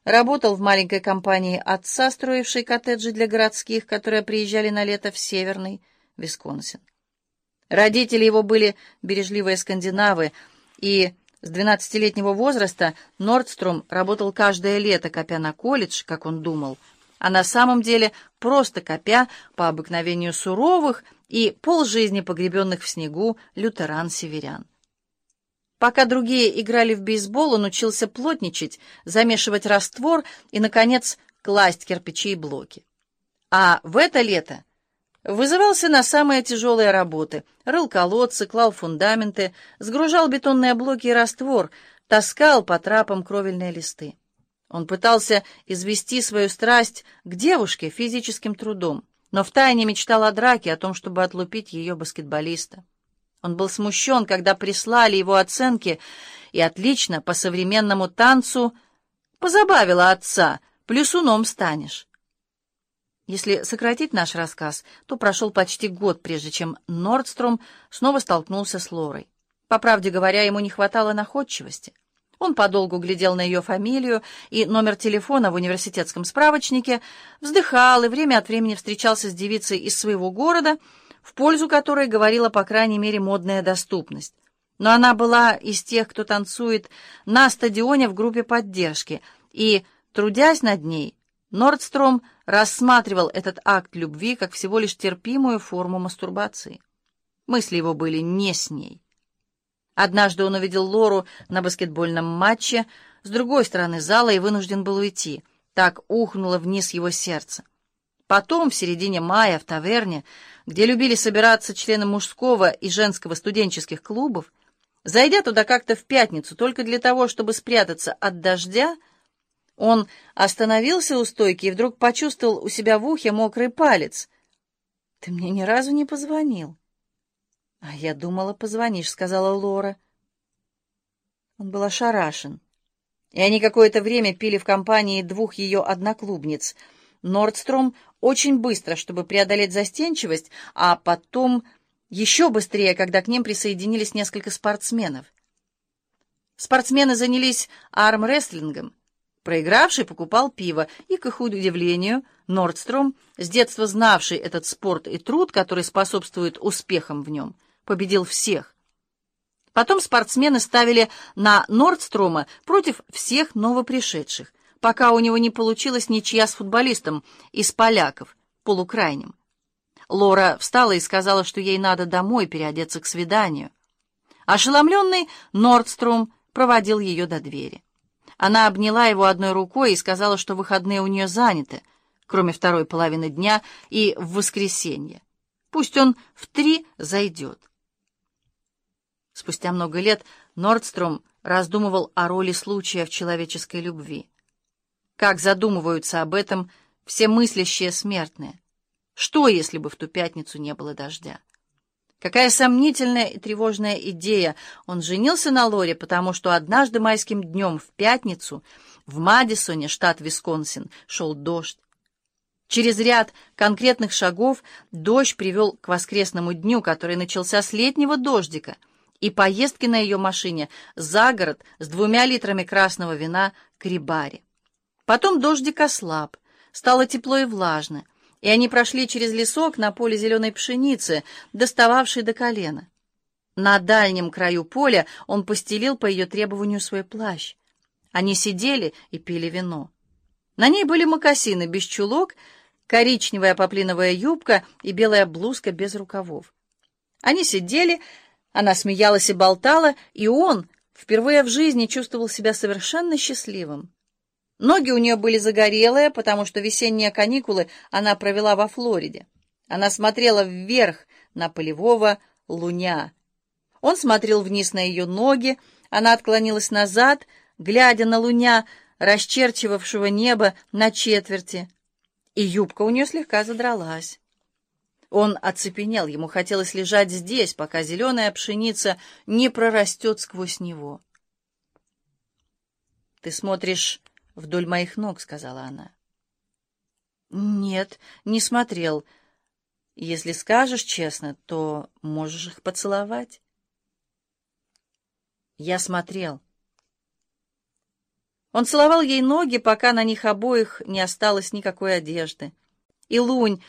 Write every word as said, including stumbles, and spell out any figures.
работал в маленькой компании отца, строившей коттеджи для городских, которые приезжали на лето в северный Висконсин. Родители его были бережливые скандинавы, и с двенадцатилетнего возраста Нордстром работал каждое лето, копя на колледж, как он думал, а на самом деле просто копя по обыкновению суровых и полжизни погребенных в снегу лютеран-северян. Пока другие играли в бейсбол, он учился плотничать, замешивать раствор и, наконец, класть кирпичи и блоки. А в это лето вызывался на самые тяжелые работы, рыл колодцы, клал фундаменты, сгружал бетонные блоки и раствор, таскал по трапам кровельные листы. Он пытался извести свою страсть к девушке физическим трудом, но втайне мечтал о драке, о том, чтобы отлупить ее баскетболиста. Он был смущен, когда прислали его оценки, и отлично по современному танцу позабавила отца, плюсуном станешь. Если сократить наш рассказ, то прошел почти год, прежде чем Нордстром снова столкнулся с Лорой. По правде говоря, ему не хватало находчивости. Он подолгу глядел на ее фамилию и номер телефона в университетском справочнике, вздыхал и время от времени встречался с девицей из своего города, в пользу которой говорила, по крайней мере, модная доступность. Но она была из тех, кто танцует на стадионе в группе поддержки, и, трудясь над ней, Нордстром рассматривал этот акт любви как всего лишь терпимую форму мастурбации. Мысли его были не с ней. Однажды он увидел Лору на баскетбольном матче с другой стороны зала и вынужден был уйти. Так ухнуло вниз его сердце. Потом, в середине мая, в таверне, где любили собираться члены мужского и женского студенческих клубов, зайдя туда как-то в пятницу только для того, чтобы спрятаться от дождя, он остановился у стойки и вдруг почувствовал у себя в ухе мокрый палец. «Ты мне ни разу не позвонил». «А я думала, позвонишь», — сказала Лора. Он был ошарашен. И они какое-то время пили в компании двух ее одноклубниц. Нордстром очень быстро, чтобы преодолеть застенчивость, а потом еще быстрее, когда к ним присоединились несколько спортсменов. Спортсмены занялись армрестлингом. Проигравший покупал пиво, и, к их удивлению, Нордстром, с детства знавший этот спорт и труд, который способствует успехам в нем, победил всех. Потом спортсмены ставили на Нордстрома против всех новопришедших, пока у него не получилась ничья с футболистом из поляков, полукрайним. Лора встала и сказала, что ей надо домой переодеться к свиданию. Ошеломленный Нордстром проводил ее до двери. Она обняла его одной рукой и сказала, что выходные у нее заняты, кроме второй половины дня и в воскресенье. Пусть он в три зайдет. Спустя много лет Нордстром раздумывал о роли случая в человеческой любви. Как задумываются об этом все мыслящие смертные? Что, если бы в ту пятницу не было дождя? Какая сомнительная и тревожная идея! Он женился на Лоре, потому что однажды майским днем в пятницу в Мадисоне, штат Висконсин, шел дождь. Через ряд конкретных шагов дождь привел к воскресному дню, который начался с летнего дождика, и поездки на ее машине за город с двумя литрами красного вина к Рибаре. Потом дождик ослаб, стало тепло и влажно, и они прошли через лесок на поле зеленой пшеницы, достававшей до колена. На дальнем краю поля он постелил по ее требованию свой плащ. Они сидели и пили вино. На ней были мокасины без чулок, коричневая поплиновая юбка и белая блузка без рукавов. Они сидели, она смеялась и болтала, и он впервые в жизни чувствовал себя совершенно счастливым. Ноги у нее были загорелые, потому что весенние каникулы она провела во Флориде. Она смотрела вверх на полевого луня. Он смотрел вниз на ее ноги, она отклонилась назад, глядя на луня, расчерчивавшего небо на четверти, и юбка у нее слегка задралась. Он оцепенел, ему хотелось лежать здесь, пока зеленая пшеница не прорастет сквозь него. «Ты смотришь вдоль моих ног», — сказала она. «Нет, не смотрел. Если скажешь честно, то можешь их поцеловать». «Я смотрел». Он целовал ей ноги, пока на них обоих не осталось никакой одежды. И Лунь